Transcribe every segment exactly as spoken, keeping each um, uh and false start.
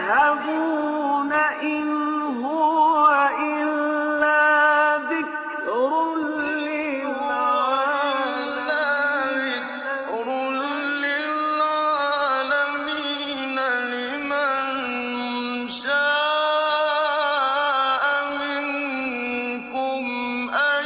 تذهبون إن هو إلا ذكر للعالمين لمن شاء منكم أن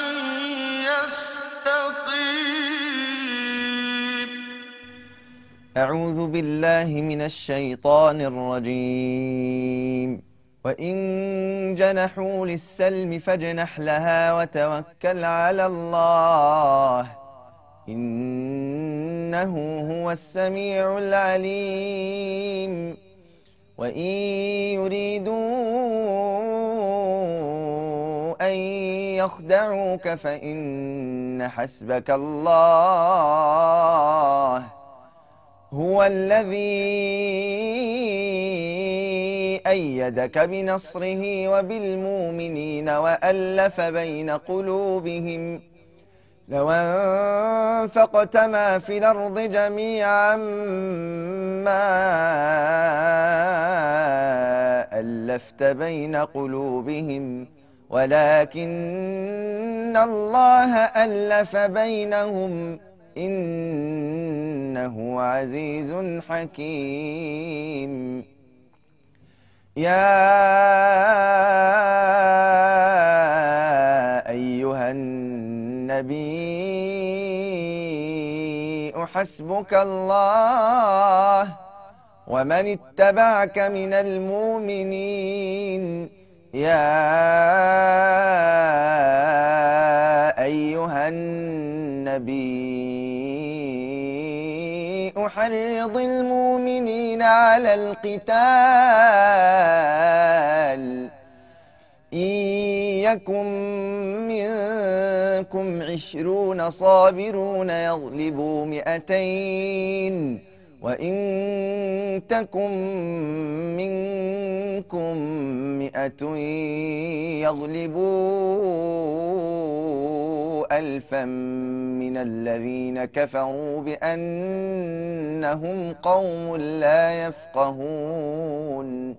يستقيم. أعوذ بالله من الشيطان الرجيم. وإن جنحوا للسلم فاجنح لها وتوكل على الله إنه هو السميع العليم. وإن يريدوا أن يخدعوك فإن حسبك الله هو الذي أيدك بنصره وبالمؤمنين وألف بين قلوبهم لو أنفقت ما في الأرض جميعا ما ألفت بين قلوبهم ولكن الله ألف بينهم إنه عزيز حكيم. يا أيها النبي حسبك الله ومن اتبعك من المؤمنين. يا أيها النبي حرض المؤمنين على القتال إن يكن منكم عشرون صابرون يغلبوا مئتين وإن تكن منكم مئة يغلبوا ألفا من الذين كفروا بأنهم قوم لا يفقهون.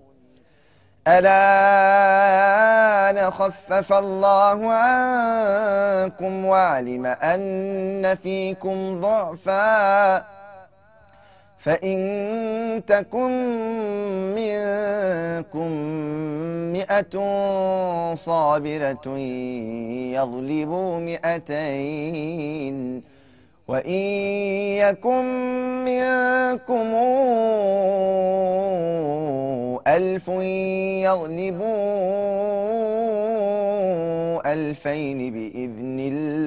الآن خفف الله عنكم وعلم أن فيكم ضعفا فإن تكن منكم مئة صابرة يغلبوا مئتين وإن يكن منكم ألف يغلبوا ألفين بإذن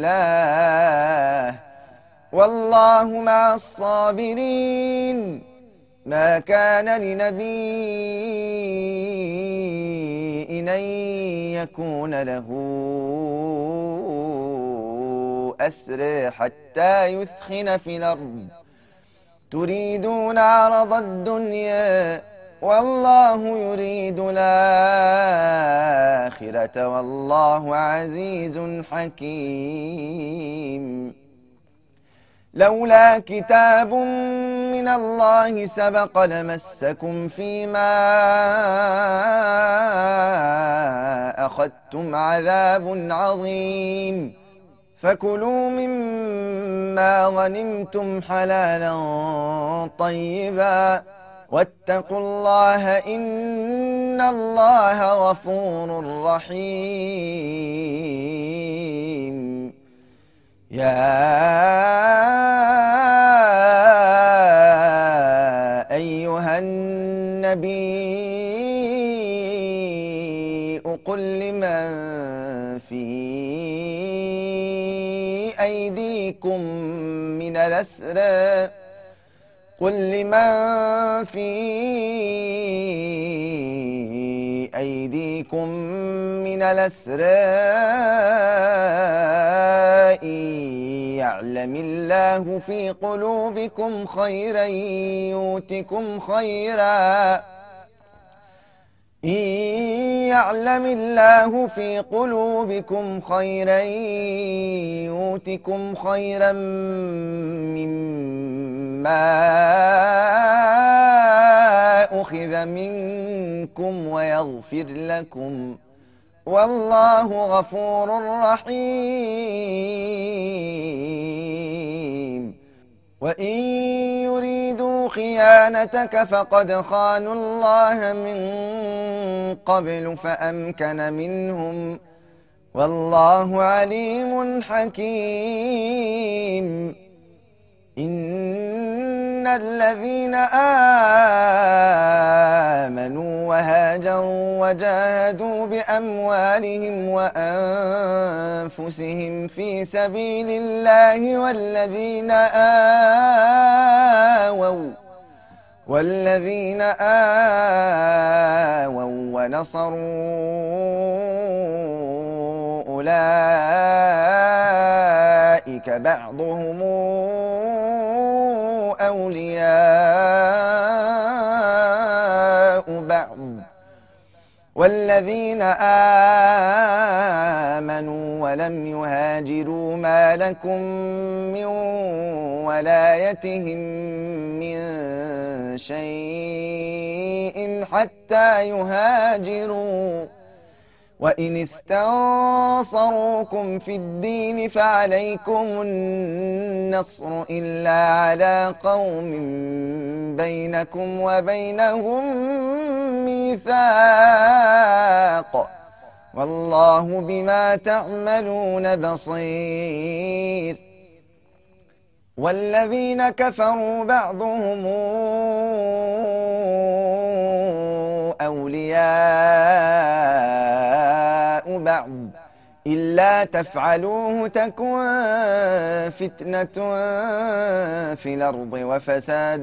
الله والله مع الصابرين. ما كان لنبي أن يكون له أسر حتى يثخن في الأرض تريدون عرض الدنيا والله يريد الآخرة والله عزيز حكيم. لولا كتاب من الله سبق لمسكم فيما أخذتم عذاب عظيم فكلوا مما غنمتم حلالا طيبا واتقوا الله إن الله غفور رحيم. يا أيها النبي قل لمن في أيديكم من الأسرى قل لمن في أيديكم من الأسرى يعلم الله في قلوبكم خيرا يؤتكم خيرا إن يعلم الله في قلوبكم خيرا يؤتكم خيرا مما يؤخذ منكم ويغفر لكم، والله غفور رحيم. وإن يريدوا خيانتك فقد خانوا الله من قبل فأمكن منهم، والله عليم حكيم. إن الذين آمنوا وهاجروا وجاهدوا بأموالهم وأنفسهم في سبيل الله والذين آووا والذين آووا ونصروا أولئك بعضهم أولياء بعض، والذين آمنوا ولم يهاجروا ما لكم من ولايتهم من شيء حتى يهاجروا، وإن استنصروكم في الدين فعليكم النصر إلا على قوم بينكم وبينهم ميثاق، والله بما تعملون بصير. والذين كفروا بعضهم أولياء بعض إلا تفعلوه تكن فتنة في الأرض وفساد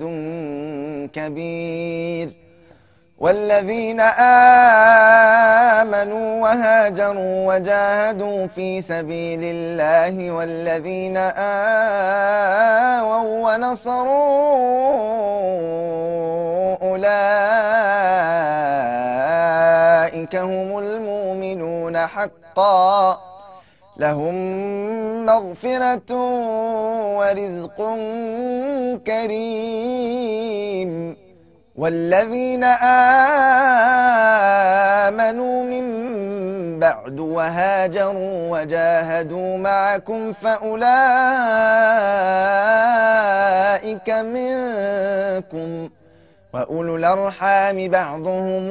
كبير. والذين آمنوا وهاجروا وجاهدوا في سبيل الله والذين آووا ونصروا أولئك هم المؤمنون حقا، لهم مغفرة ورزق كريم. والذين آمنوا من بعد وهاجروا وجاهدوا معكم فأولئك منكم، وأولو الأرحام بعضهم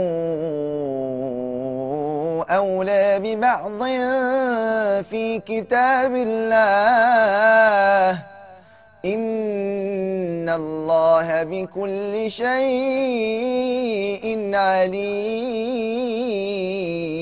أولى ببعض في كتاب الله، إن الله بكل شيء عليم.